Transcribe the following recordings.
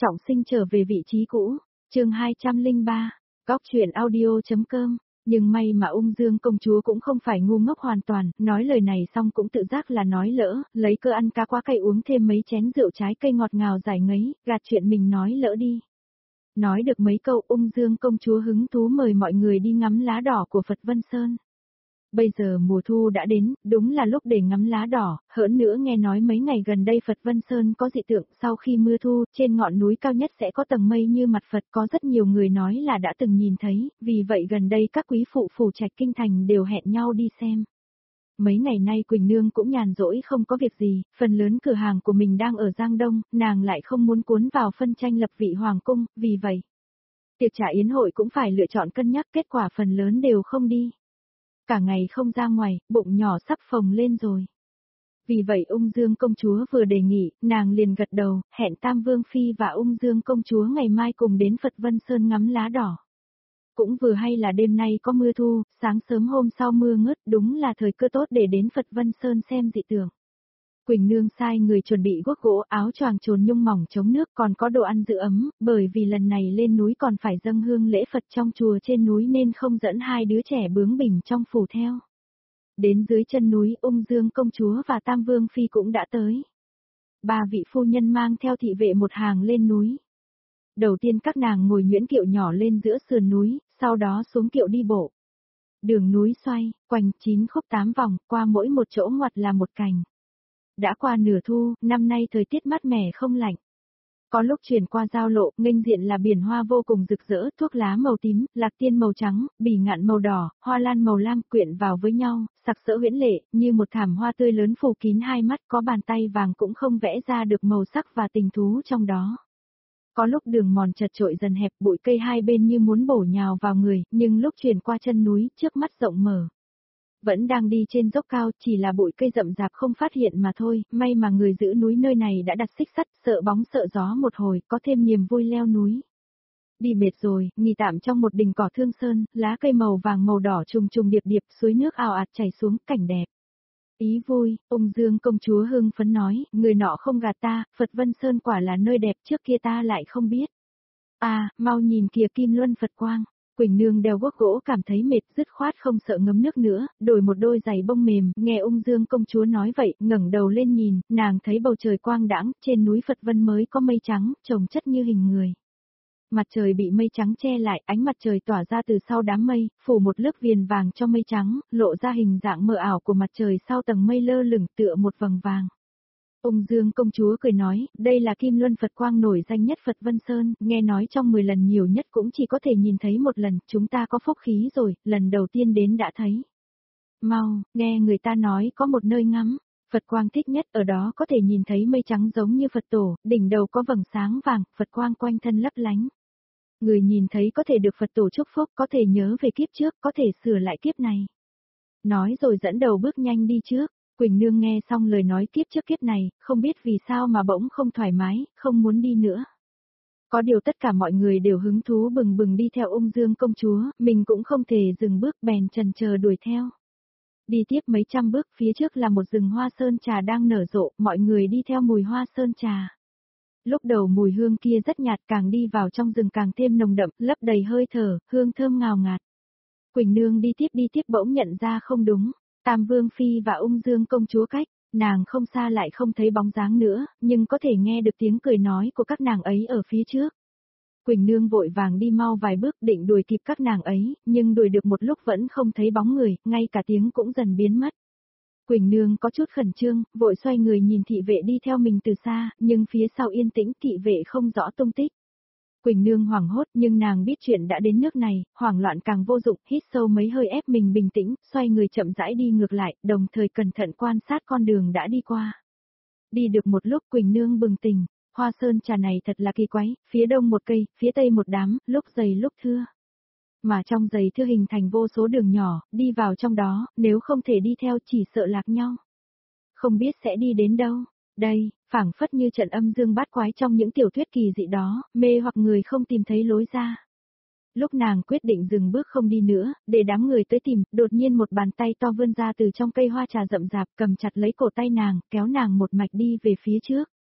Trọng sinh trở về vị trí cũ, chương 203, Góc truyện audio.com, nhưng may mà ung dương công chúa cũng không phải ngu ngốc hoàn toàn, nói lời này xong cũng tự giác là nói lỡ, lấy cơ ăn cá quá cay uống thêm mấy chén rượu trái cây ngọt ngào giải ngấy, gạt chuyện mình nói lỡ đi. Nói được mấy câu ung dương công chúa hứng thú mời mọi người đi ngắm lá đỏ của Phật Vân Sơn. Bây giờ mùa thu đã đến, đúng là lúc để ngắm lá đỏ, hỡn nữa nghe nói mấy ngày gần đây Phật Vân Sơn có dị tượng sau khi mưa thu, trên ngọn núi cao nhất sẽ có tầng mây như mặt Phật, có rất nhiều người nói là đã từng nhìn thấy, vì vậy gần đây các quý phụ phủ trạch kinh thành đều hẹn nhau đi xem. Mấy ngày nay Quỳnh Nương cũng nhàn rỗi không có việc gì, phần lớn cửa hàng của mình đang ở Giang Đông, nàng lại không muốn cuốn vào phân tranh lập vị hoàng cung, vì vậy tiệc trà yến hội cũng phải lựa chọn cân nhắc, kết quả phần lớn đều không đi. Cả ngày không ra ngoài, bụng nhỏ sắp phồng lên rồi. Vì vậy ung dương công chúa vừa đề nghị, nàng liền gật đầu, hẹn Tam Vương Phi và ung dương công chúa ngày mai cùng đến Phật Vân Sơn ngắm lá đỏ. Cũng vừa hay là đêm nay có mưa thu, sáng sớm hôm sau mưa ngớt, đúng là thời cơ tốt để đến Phật Vân Sơn xem dị tượng. Quỳnh Nương sai người chuẩn bị guốc gỗ, áo choàng trồn nhung mỏng chống nước, còn có đồ ăn giữ ấm, bởi vì lần này lên núi còn phải dâng hương lễ Phật trong chùa trên núi nên không dẫn hai đứa trẻ bướng bỉnh trong phủ theo. Đến dưới chân núi, ung dương công chúa và Tam Vương Phi cũng đã tới. Ba vị phu nhân mang theo thị vệ một hàng lên núi. Đầu tiên các nàng ngồi nhuyễn kiệu nhỏ lên giữa sườn núi, sau đó xuống kiệu đi bộ. Đường núi xoay, quanh 9 khúc 8 vòng, qua mỗi một chỗ ngoặt là một cành. Đã qua nửa thu, năm nay thời tiết mát mẻ không lạnh. Có lúc chuyển qua giao lộ, nghênh diện là biển hoa vô cùng rực rỡ, thuốc lá màu tím, lạc tiên màu trắng, bỉ ngạn màu đỏ, hoa lan màu lam quyện vào với nhau, sặc sỡ huyễn lệ, như một thảm hoa tươi lớn phủ kín hai mắt, có bàn tay vàng cũng không vẽ ra được màu sắc và tình thú trong đó. Có lúc đường mòn chật chội dần hẹp, bụi cây hai bên như muốn bổ nhào vào người, nhưng lúc chuyển qua chân núi, trước mắt rộng mở. Vẫn đang đi trên dốc cao, chỉ là bụi cây rậm rạp không phát hiện mà thôi, may mà người giữ núi nơi này đã đặt xích sắt, sợ bóng sợ gió một hồi, có thêm niềm vui leo núi. Đi mệt rồi, nghỉ tạm trong một đình cỏ thương sơn, lá cây màu vàng màu đỏ trùng trùng điệp điệp, suối nước ào ạt chảy xuống, cảnh đẹp. Ý vui, ung dương công chúa hưng phấn nói, người nọ không gạt ta, Phật Vân Sơn quả là nơi đẹp, trước kia ta lại không biết. À, mau nhìn kìa kim luân Phật quang. Quỳnh Nương đeo guốc gỗ cảm thấy mệt, dứt khoát không sợ ngấm nước nữa, đổi một đôi giày bông mềm, nghe ung dương công chúa nói vậy, ngẩng đầu lên nhìn, nàng thấy bầu trời quang đãng, trên núi Phật Vân mới có mây trắng, chồng chất như hình người. Mặt trời bị mây trắng che lại, ánh mặt trời tỏa ra từ sau đám mây, phủ một lớp viền vàng cho mây trắng, lộ ra hình dạng mờ ảo của mặt trời sau tầng mây lơ lửng tựa một vầng vàng. Ung dương công chúa cười nói, đây là kim luân Phật quang nổi danh nhất Phật Vân Sơn, nghe nói trong 10 lần nhiều nhất cũng chỉ có thể nhìn thấy một lần, chúng ta có phúc khí rồi, lần đầu tiên đến đã thấy. Mau, nghe người ta nói có một nơi ngắm, Phật quang thích nhất, ở đó có thể nhìn thấy mây trắng giống như Phật tổ, đỉnh đầu có vầng sáng vàng, Phật quang quanh thân lấp lánh. Người nhìn thấy có thể được Phật tổ chúc phúc, có thể nhớ về kiếp trước, có thể sửa lại kiếp này. Nói rồi dẫn đầu bước nhanh đi trước. Quỳnh Nương nghe xong lời nói kiếp trước kiếp này, không biết vì sao mà bỗng không thoải mái, không muốn đi nữa. Có điều tất cả mọi người đều hứng thú bừng bừng đi theo ung dương công chúa, mình cũng không thể dừng bước bèn chần chờ đuổi theo. Đi tiếp mấy trăm bước, phía trước là một rừng hoa sơn trà đang nở rộ, mọi người đi theo mùi hoa sơn trà. Lúc đầu mùi hương kia rất nhạt, càng đi vào trong rừng càng thêm nồng đậm, lấp đầy hơi thở, hương thơm ngào ngạt. Quỳnh Nương đi tiếp bỗng nhận ra không đúng. Tam Vương Phi và ung dương công chúa cách, nàng không xa lại không thấy bóng dáng nữa, nhưng có thể nghe được tiếng cười nói của các nàng ấy ở phía trước. Quỳnh Nương vội vàng đi mau vài bước định đuổi kịp các nàng ấy, nhưng đuổi được một lúc vẫn không thấy bóng người, ngay cả tiếng cũng dần biến mất. Quỳnh Nương có chút khẩn trương, vội xoay người nhìn thị vệ đi theo mình từ xa, nhưng phía sau yên tĩnh, thị vệ không rõ tung tích. Quỳnh Nương hoảng hốt, nhưng nàng biết chuyện đã đến nước này, hoảng loạn càng vô dụng, hít sâu mấy hơi ép mình bình tĩnh, xoay người chậm rãi đi ngược lại, đồng thời cẩn thận quan sát con đường đã đi qua. Đi được một lúc Quỳnh Nương bừng tỉnh, hoa sơn trà này thật là kỳ quái, phía đông một cây, phía tây một đám, lúc dày lúc thưa. Mà trong dày thưa hình thành vô số đường nhỏ, đi vào trong đó, nếu không thể đi theo chỉ sợ lạc nhau. Không biết sẽ đi đến đâu. Đây, phảng phất như trận âm dương bát quái trong những tiểu thuyết kỳ dị đó, mê hoặc người không tìm thấy lối ra. Lúc nàng quyết định dừng bước không đi nữa, để đám người tới tìm, đột nhiên một bàn tay to vươn ra từ trong cây hoa trà rậm rạp cầm chặt lấy cổ tay nàng, kéo nàng một mạch đi về phía trước.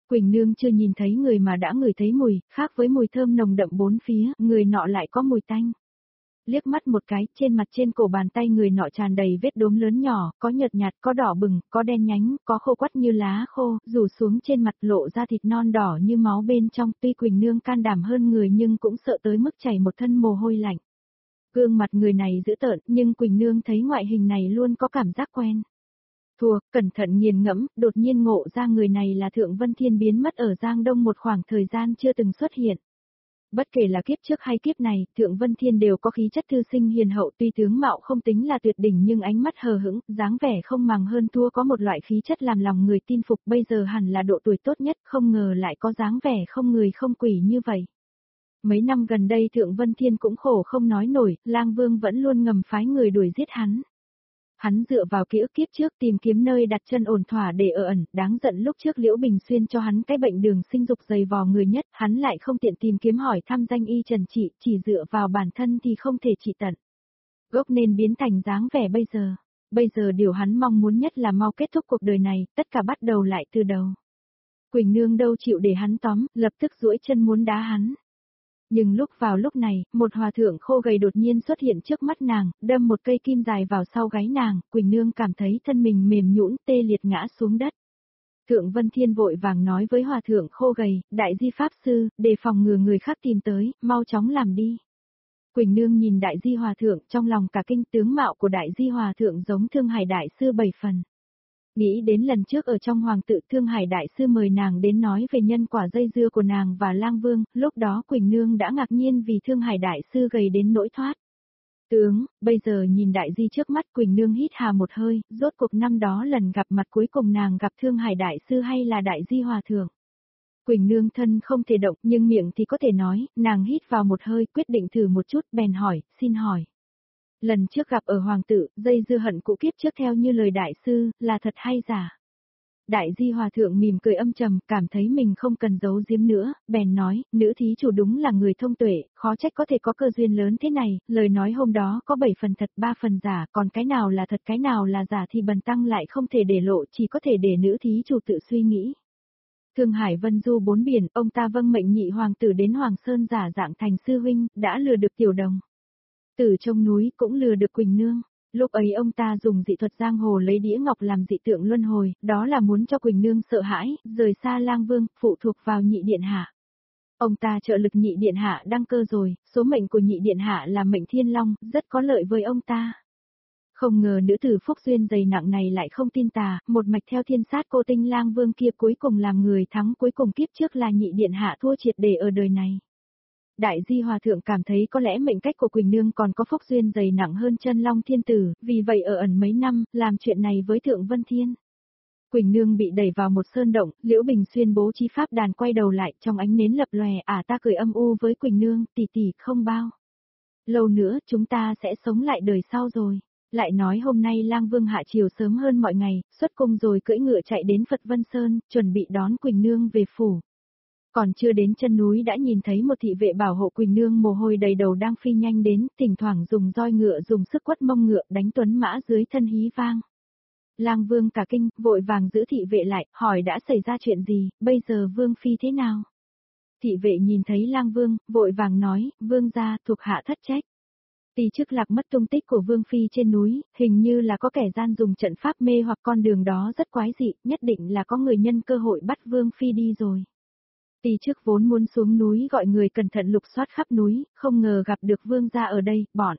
Quỳnh Nương chưa nhìn thấy người mà đã ngửi thấy mùi, khác với mùi thơm nồng đậm bốn phía, người nọ lại có mùi tanh. Liếc mắt một cái, trên mặt trên cổ bàn tay người nọ tràn đầy vết đốm lớn nhỏ, có nhợt nhạt, có đỏ bừng, có đen nhánh, có khô quắt như lá khô, rủ xuống trên mặt lộ ra thịt non đỏ như máu bên trong. Tuy Quỳnh Nương can đảm hơn người nhưng cũng sợ tới mức chảy một thân mồ hôi lạnh. Gương mặt người này dữ tợn, nhưng Quỳnh Nương thấy ngoại hình này luôn có cảm giác quen. Thua, cẩn thận nghiền ngẫm, đột nhiên ngộ ra người này là Thượng Vân Thiên biến mất ở Giang Đông một khoảng thời gian chưa từng xuất hiện. Bất kể là kiếp trước hay kiếp này, Thượng Vân Thiên đều có khí chất thư sinh hiền hậu, tuy tướng mạo không tính là tuyệt đỉnh nhưng ánh mắt hờ hững, dáng vẻ không màng hơn thua, có một loại khí chất làm lòng người tin phục. Bây giờ hẳn là độ tuổi tốt nhất, không ngờ lại có dáng vẻ không người không quỷ như vậy. Mấy năm gần đây Thượng Vân Thiên cũng khổ không nói nổi, Lang Vương vẫn luôn ngầm phái người đuổi giết hắn. Hắn dựa vào ký ức kiếp trước tìm kiếm nơi đặt chân ổn thỏa để ở ẩn, đáng giận lúc trước Liễu Bình Xuyên cho hắn cái bệnh đường sinh dục dày vò người nhất, hắn lại không tiện tìm kiếm hỏi thăm danh y trần trị, chỉ dựa vào bản thân thì không thể trị tận. Gốc nên biến thành dáng vẻ bây giờ. Bây giờ điều hắn mong muốn nhất là mau kết thúc cuộc đời này, tất cả bắt đầu lại từ đầu. Quỳnh Nương đâu chịu để hắn tóm, lập tức duỗi chân muốn đá hắn. Nhưng vào lúc này, một hòa thượng khô gầy đột nhiên xuất hiện trước mắt nàng, đâm một cây kim dài vào sau gáy nàng, Quỳnh Nương cảm thấy thân mình mềm nhũn tê liệt ngã xuống đất. Thượng Vân Thiên vội vàng nói với hòa thượng khô gầy, đại di pháp sư, đề phòng ngừa người khác tìm tới, mau chóng làm đi. Quỳnh Nương nhìn đại di hòa thượng, trong lòng cả kinh, tướng mạo của đại di hòa thượng giống Thương Hải đại sư 7 phần. Nghĩ đến lần trước ở trong hoàng tự, Thương Hải đại sư mời nàng đến nói về nhân quả dây dưa của nàng và Lang Vương, lúc đó Quỳnh Nương đã ngạc nhiên vì Thương Hải đại sư gầy đến nỗi thoát. Tướng, bây giờ nhìn đại di trước mắt, Quỳnh Nương hít hà một hơi, rốt cuộc năm đó lần gặp mặt cuối cùng nàng gặp Thương Hải đại sư hay là đại di hòa thượng. Quỳnh Nương thân không thể động nhưng miệng thì có thể nói, nàng hít vào một hơi, quyết định thử một chút, bèn hỏi, xin hỏi. Lần trước gặp ở hoàng tử, dây dưa hận cũ kiếp trước theo như lời đại sư, là thật hay giả? Đại di hòa thượng mỉm cười âm trầm, cảm thấy mình không cần giấu giếm nữa, bèn nói, nữ thí chủ đúng là người thông tuệ, khó trách có thể có cơ duyên lớn thế này, lời nói hôm đó có 7 phần thật 3 phần giả, còn cái nào là thật cái nào là giả thì bần tăng lại không thể để lộ, chỉ có thể để nữ thí chủ tự suy nghĩ. Thương Hải vân du 4 biển, ông ta vâng mệnh nhị hoàng tử đến Hoàng Sơn giả dạng thành sư huynh, đã lừa được tiểu đồng. Từ trong núi cũng lừa được Quỳnh Nương. Lúc ấy ông ta dùng dị thuật giang hồ lấy đĩa ngọc làm dị tượng luân hồi, đó là muốn cho Quỳnh Nương sợ hãi, rời xa Lang Vương, phụ thuộc vào nhị điện hạ. Ông ta trợ lực nhị điện hạ đăng cơ rồi, số mệnh của nhị điện hạ là mệnh thiên long, rất có lợi với ông ta. Không ngờ nữ tử phúc duyên dày nặng này lại không tin tà, một mạch theo thiên sát cô tinh Lang Vương kia cuối cùng làm người thắng, cuối cùng kiếp trước là nhị điện hạ thua triệt để ở đời này. Đại di hòa thượng cảm thấy có lẽ mệnh cách của Quỳnh Nương còn có phúc duyên dày nặng hơn chân long thiên tử, vì vậy ở ẩn mấy năm, làm chuyện này với Thượng Vân Thiên. Quỳnh Nương bị đẩy vào một sơn động, Liễu Bình Xuyên bố trí pháp đàn quay đầu lại, trong ánh nến lập lòe, ta cười âm u với Quỳnh Nương, tỷ tỷ, không bao lâu nữa chúng ta sẽ sống lại đời sau rồi. Lại nói hôm nay Lang Vương hạ chiều sớm hơn mọi ngày, xuất cung rồi cưỡi ngựa chạy đến Phật Vân Sơn, chuẩn bị đón Quỳnh Nương về phủ. Còn chưa đến chân núi đã nhìn thấy một thị vệ bảo hộ Quỳnh Nương mồ hôi đầy đầu đang phi nhanh đến, thỉnh thoảng dùng roi ngựa dùng sức quất mông ngựa đánh tuấn mã dưới thân hí vang. Lang Vương cả kinh, vội vàng giữ thị vệ lại, hỏi đã xảy ra chuyện gì, bây giờ Vương Phi thế nào? Thị vệ nhìn thấy Lang Vương, vội vàng nói, Vương gia thuộc hạ thất trách. Tỳ chức lạc mất tung tích của Vương Phi trên núi, hình như là có kẻ gian dùng trận pháp mê hoặc con đường đó rất quái dị, nhất định là có người nhân cơ hội bắt Vương Phi đi rồi. Tỳ chức vốn muốn xuống núi gọi người cẩn thận lục soát khắp núi, không ngờ gặp được Vương gia ở đây, bọn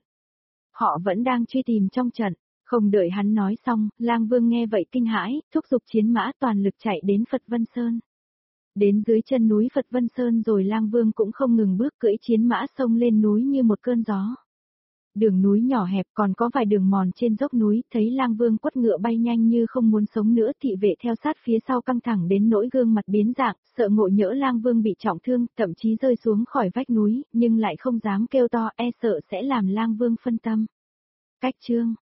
họ vẫn đang truy tìm trong trận. Không đợi hắn nói xong, Lang Vương nghe vậy kinh hãi, thúc giục chiến mã toàn lực chạy đến Phật Vân Sơn. Đến dưới chân núi Phật Vân Sơn rồi Lang Vương cũng không ngừng bước cưỡi chiến mã xông lên núi như một cơn gió. Đường núi nhỏ hẹp còn có vài đường mòn trên dốc núi, thấy Lang Vương quất ngựa bay nhanh như không muốn sống nữa, thị vệ theo sát phía sau căng thẳng đến nỗi gương mặt biến dạng, sợ ngộ nhỡ Lang Vương bị trọng thương, thậm chí rơi xuống khỏi vách núi, nhưng lại không dám kêu to, e sợ sẽ làm Lang Vương phân tâm. Cách chương